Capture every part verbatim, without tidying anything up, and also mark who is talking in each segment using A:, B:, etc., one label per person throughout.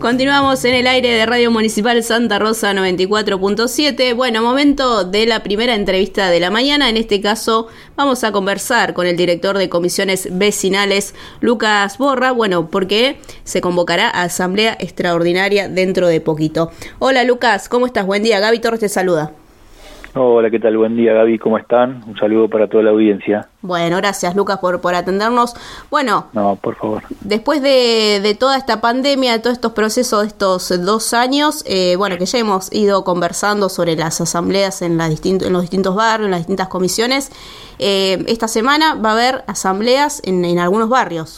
A: Continuamos en el aire de Radio Municipal Santa Rosa noventa y cuatro punto siete. Bueno, momento de la primera entrevista de la mañana. En este caso vamos a conversar con el director de comisiones vecinales, Lucas Borra, bueno, porque se convocará a asamblea extraordinaria dentro de poquito. Hola Lucas, ¿cómo estás? Buen día, Gaby Torres te saluda.
B: Hola, ¿qué tal? Buen día, Gaby, ¿cómo están? Un saludo para toda la audiencia.
A: Bueno, gracias, Lucas, por, por atendernos. Bueno,
B: no, por favor.
A: Después de, de toda esta pandemia, de todos estos procesos de estos dos años, eh, bueno, que ya hemos ido conversando sobre las asambleas en, la distinto, en los distintos barrios, en las distintas comisiones, eh, esta semana va a haber asambleas en, en algunos barrios.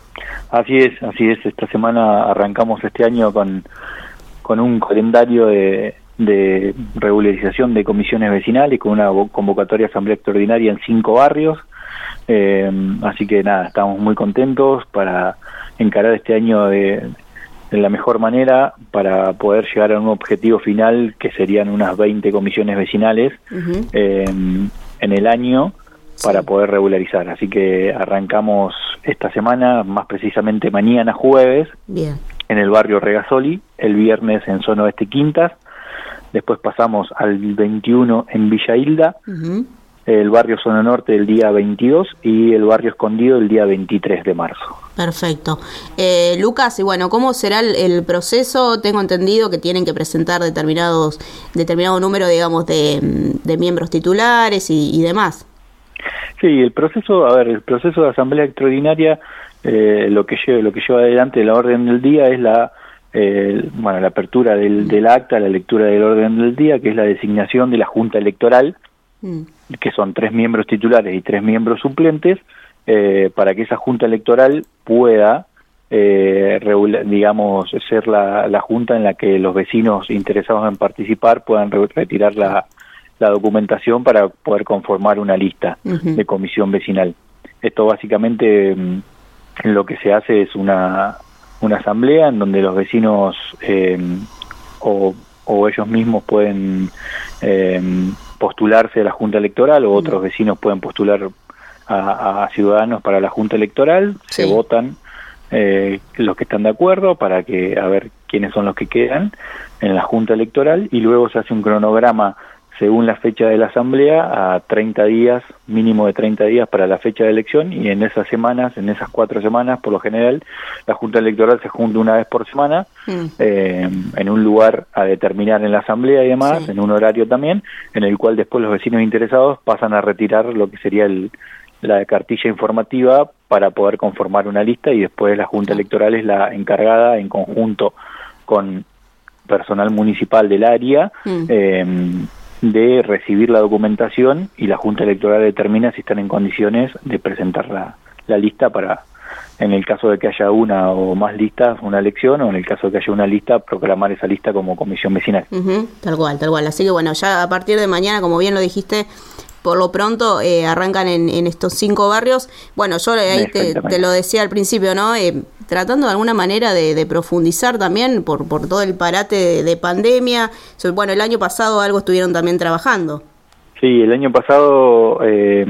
B: Así es, así es. Esta semana arrancamos este año con, con un calendario de... de regularización de comisiones vecinales con una convocatoria asamblea extraordinaria en cinco barrios, eh, así que nada, estamos muy contentos para encarar este año de, de la mejor manera para poder llegar a un objetivo final que serían unas veinte comisiones vecinales uh-huh. eh, en el año para sí. poder regularizar, así que arrancamos esta semana, más precisamente mañana jueves, Bien. en el barrio Regasoli, el viernes en Zona Oeste Quintas. Después pasamos al veintiuno en Villa Hilda, uh-huh. el barrio Zona Norte el día veintidós y el barrio Escondido el día veintitrés de marzo.
A: Perfecto. Eh, Lucas, y bueno, ¿cómo será el, el proceso? Tengo entendido que tienen que presentar determinados determinado número, digamos, de, de miembros titulares y, y demás.
B: Sí, el proceso, a ver, el proceso de asamblea extraordinaria, eh, lo que lleva, lo que lleva adelante la orden del día es la Eh, bueno, la apertura del, del acta, la lectura del orden del día, que es la designación de la Junta Electoral, mm. que son tres miembros titulares y tres miembros suplentes, eh, para que esa Junta Electoral pueda, eh, regula, digamos, ser la, la Junta en la que los vecinos interesados en participar puedan re retirar la, la documentación para poder conformar una lista uh-huh. de comisión vecinal. Esto básicamente mm, lo que se hace es una... una asamblea en donde los vecinos eh, o, o ellos mismos pueden eh, postularse a la Junta Electoral o otros vecinos pueden postular a, a ciudadanos para la Junta Electoral, sí. se votan eh, los que están de acuerdo para que a ver quiénes son los que quedan en la Junta Electoral y luego se hace un cronograma según la fecha de la asamblea a treinta días, mínimo de treinta días para la fecha de elección y en esas semanas, en esas cuatro semanas, por lo general, la Junta Electoral se junta una vez por semana mm. eh, en un lugar a determinar en la asamblea y demás, sí. en un horario también, en el cual después los vecinos interesados pasan a retirar lo que sería el, la cartilla informativa para poder conformar una lista y después la Junta sí. Electoral es la encargada en conjunto con personal municipal del área mm. eh, de recibir la documentación y la Junta Electoral determina si están en condiciones de presentar la, la lista para, en el caso de que haya una o más listas, una elección, o en el caso de que haya una lista, proclamar esa lista como comisión vecinal.
A: Uh-huh, tal cual, tal cual. Así que bueno, ya a partir de mañana, como bien lo dijiste, por lo pronto eh, arrancan en, en estos cinco barrios. Bueno, yo ahí te, te lo decía al principio, ¿no? Eh, tratando de alguna manera de, de profundizar también por, por todo el parate de, de pandemia. Bueno, el año pasado algo estuvieron también trabajando.
B: Sí, el año pasado, eh,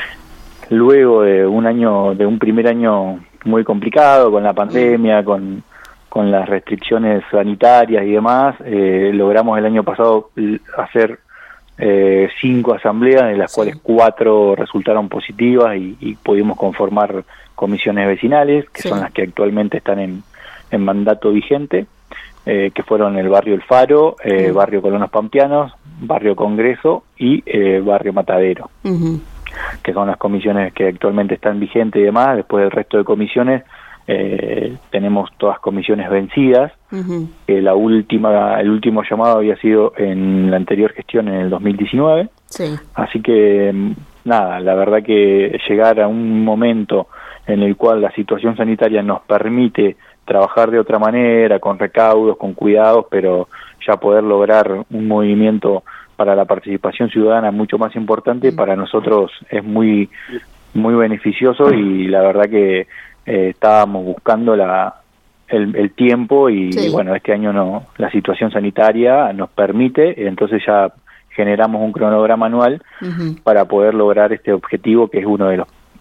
B: luego de un año, de un primer año muy complicado con la pandemia, mm. con, con las restricciones sanitarias y demás, eh, logramos el año pasado hacer eh, cinco asambleas, de las sí. cuales cuatro resultaron positivas y, y pudimos conformar comisiones vecinales, que sí. son las que actualmente están en, en mandato vigente, eh, que fueron el barrio El Faro, eh, uh-huh. barrio Colonos Pampeanos, barrio Congreso y eh, barrio Matadero, uh-huh. que son las comisiones que actualmente están vigentes y demás. Después del resto de comisiones eh, tenemos todas comisiones vencidas. Uh-huh. eh, la última, el último llamado había sido en la anterior gestión en el dos mil diecinueve, sí. así que nada, la verdad que llegar a un momento en el cual la situación sanitaria nos permite trabajar de otra manera, con recaudos, con cuidados, pero ya poder lograr un movimiento para la participación ciudadana mucho más importante, para nosotros es muy muy beneficioso y la verdad que eh, estábamos buscando la el, el tiempo y sí. bueno, este año no, la situación sanitaria nos permite, entonces ya generamos un cronograma anual uh-huh. para poder lograr este objetivo que es uno de los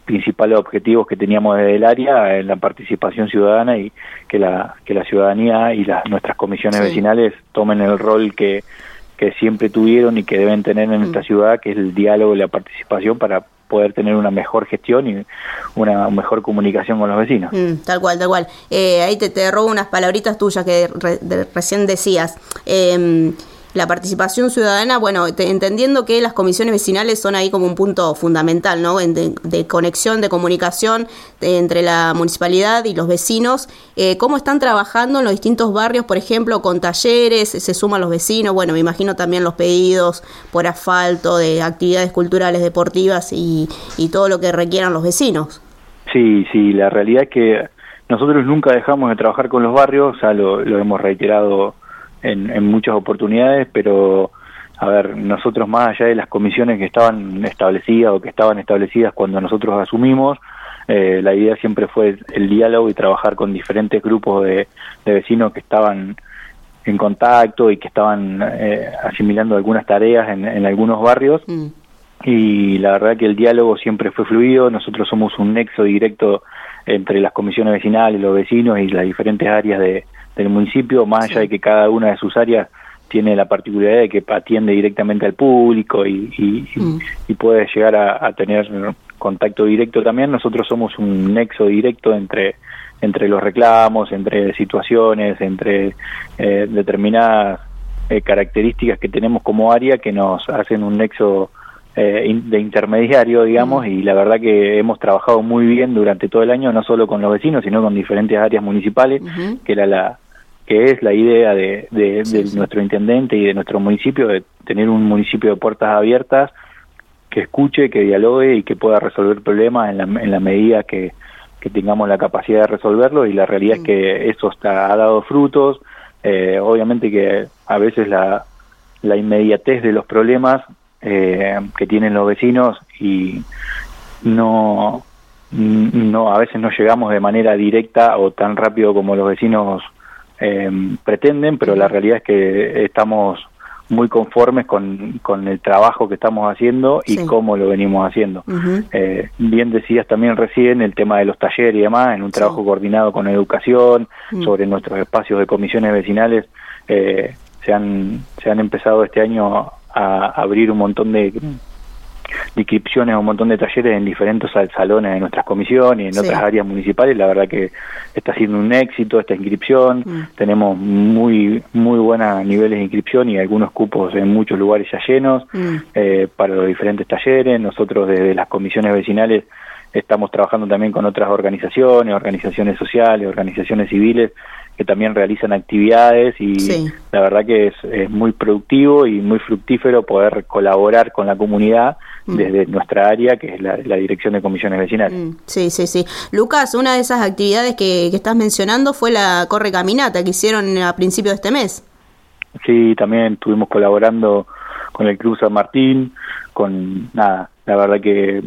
B: principales objetivos que teníamos desde el área, en la participación ciudadana y que la que la ciudadanía y las nuestras comisiones sí. vecinales tomen el rol que, que siempre tuvieron y que deben tener en mm. esta ciudad, que es el diálogo y la participación para poder tener una mejor gestión y una mejor comunicación con los vecinos.
A: Mm, tal cual, tal cual. Eh, ahí te, te robo unas palabritas tuyas que re, de, recién decías. Eh, La participación ciudadana, bueno, te, entendiendo que las comisiones vecinales son ahí como un punto fundamental, ¿no? De, de conexión, de comunicación de, entre la municipalidad y los vecinos. Eh, ¿Cómo están trabajando en los distintos barrios, por ejemplo, con talleres? ¿Se suman los vecinos? Bueno, me imagino también los pedidos por asfalto, de actividades culturales, deportivas y, y todo lo que requieran los vecinos.
B: Sí, sí, la realidad es que nosotros nunca dejamos de trabajar con los barrios, ya lo, lo hemos reiterado En, en muchas oportunidades, pero a ver, nosotros más allá de las comisiones que estaban establecidas o que estaban establecidas cuando nosotros asumimos, eh, la idea siempre fue el diálogo y trabajar con diferentes grupos de, de vecinos que estaban en contacto y que estaban eh, asimilando algunas tareas en, en algunos barrios, mm. y la verdad que el diálogo siempre fue fluido. Nosotros somos un nexo directo entre las comisiones vecinales, los vecinos y las diferentes áreas de del municipio, más allá sí. de que cada una de sus áreas tiene la particularidad de que atiende directamente al público y, y, mm. y puede llegar a, a tener contacto directo también. Nosotros somos un nexo directo entre entre los reclamos, entre situaciones, entre eh, determinadas eh, características que tenemos como área que nos hacen un nexo eh, in, de intermediario, digamos, mm. y la verdad que hemos trabajado muy bien durante todo el año, no solo con los vecinos, sino con diferentes áreas municipales, uh-huh. que era la que es la idea de, de, sí, de sí. nuestro intendente y de nuestro municipio, de tener un municipio de puertas abiertas, que escuche, que dialogue y que pueda resolver problemas en la, en la medida que, que tengamos la capacidad de resolverlo, y la realidad mm. es que eso está, ha dado frutos. Eh, obviamente que a veces la, la inmediatez de los problemas eh, que tienen los vecinos y no, no a veces no llegamos de manera directa o tan rápido como los vecinos eh, pretenden, pero la realidad es que estamos muy conformes con, con el trabajo que estamos haciendo y sí. cómo lo venimos haciendo. Uh-huh. Eh, bien decías también recién el tema de los talleres y demás, en un trabajo sí. coordinado con educación, uh-huh. sobre nuestros espacios de comisiones vecinales, eh, se han se han empezado este año a abrir un montón de, de inscripciones, un montón de talleres en diferentes salones de nuestras comisiones y en sí. otras áreas municipales. La verdad que está siendo un éxito esta inscripción, mm. tenemos muy muy buenos niveles de inscripción y algunos cupos en muchos lugares ya llenos mm. eh, para los diferentes talleres. Nosotros desde las comisiones vecinales estamos trabajando también con otras organizaciones, organizaciones sociales, organizaciones civiles, que también realizan actividades y sí. la verdad que es, es muy productivo y muy fructífero poder colaborar con la comunidad mm. desde nuestra área, que es la, la Dirección de Comisiones Vecinales. Mm.
A: Sí, sí, sí. Lucas, una de esas actividades que, que estás mencionando fue la Corre Caminata que hicieron a principios de este mes.
B: Sí, también estuvimos colaborando con el Club San Martín, con nada, la verdad que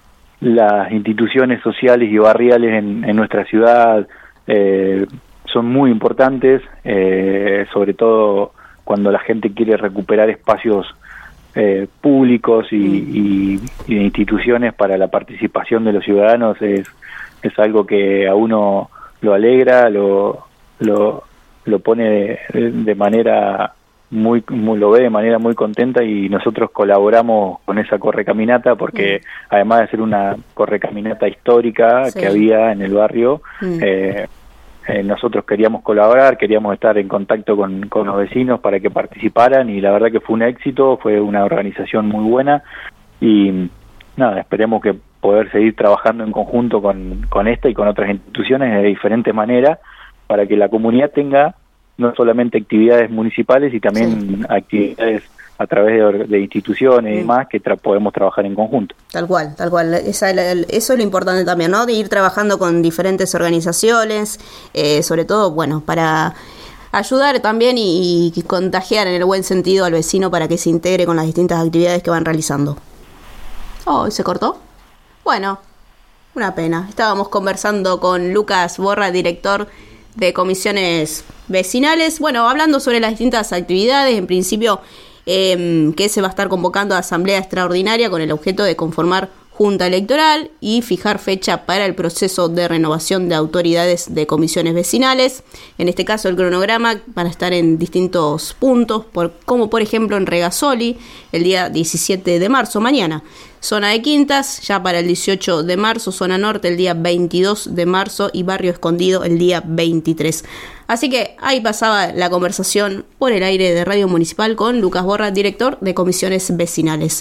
B: las instituciones sociales y barriales en, en nuestra ciudad eh, son muy importantes, eh, sobre todo cuando la gente quiere recuperar espacios eh, públicos y, y, y de instituciones para la participación de los ciudadanos. Es, es algo que a uno lo alegra, lo, lo, lo pone de, de manera muy, muy, lo ve de manera muy contenta, y nosotros colaboramos con esa correcaminata porque mm. además de ser una correcaminata histórica sí. que había en el barrio, mm. eh, Eh, nosotros queríamos colaborar, queríamos estar en contacto con, con los vecinos para que participaran, y la verdad que fue un éxito, fue una organización muy buena, y nada, esperemos que poder seguir trabajando en conjunto con, con esta y con otras instituciones de diferentes maneras para que la comunidad tenga no solamente actividades municipales y también sí. actividades a través de, de instituciones y demás que tra- podemos trabajar en conjunto.
A: Tal cual, tal cual. Esa, eso es lo importante también, ¿no? De ir trabajando con diferentes organizaciones, eh, sobre todo, bueno, para ayudar también y, y contagiar en el buen sentido al vecino para que se integre con las distintas actividades que van realizando. Oh, ¿se cortó? Bueno, una pena. Estábamos conversando con Lucas Borra, director de comisiones vecinales. Bueno, hablando sobre las distintas actividades, en principio... Eh, que se va a estar convocando a asamblea extraordinaria con el objeto de conformar Junta Electoral y fijar fecha para el proceso de renovación de autoridades de comisiones vecinales. En este caso el cronograma van a estar en distintos puntos, por, como por ejemplo en Regasoli el día diecisiete de marzo, mañana. Zona de Quintas, ya para el dieciocho de marzo, Zona Norte el día veintidós de marzo y Barrio Escondido el día veintitrés. Así que ahí pasaba la conversación por el aire de Radio Municipal con Lucas Borra, director de comisiones vecinales.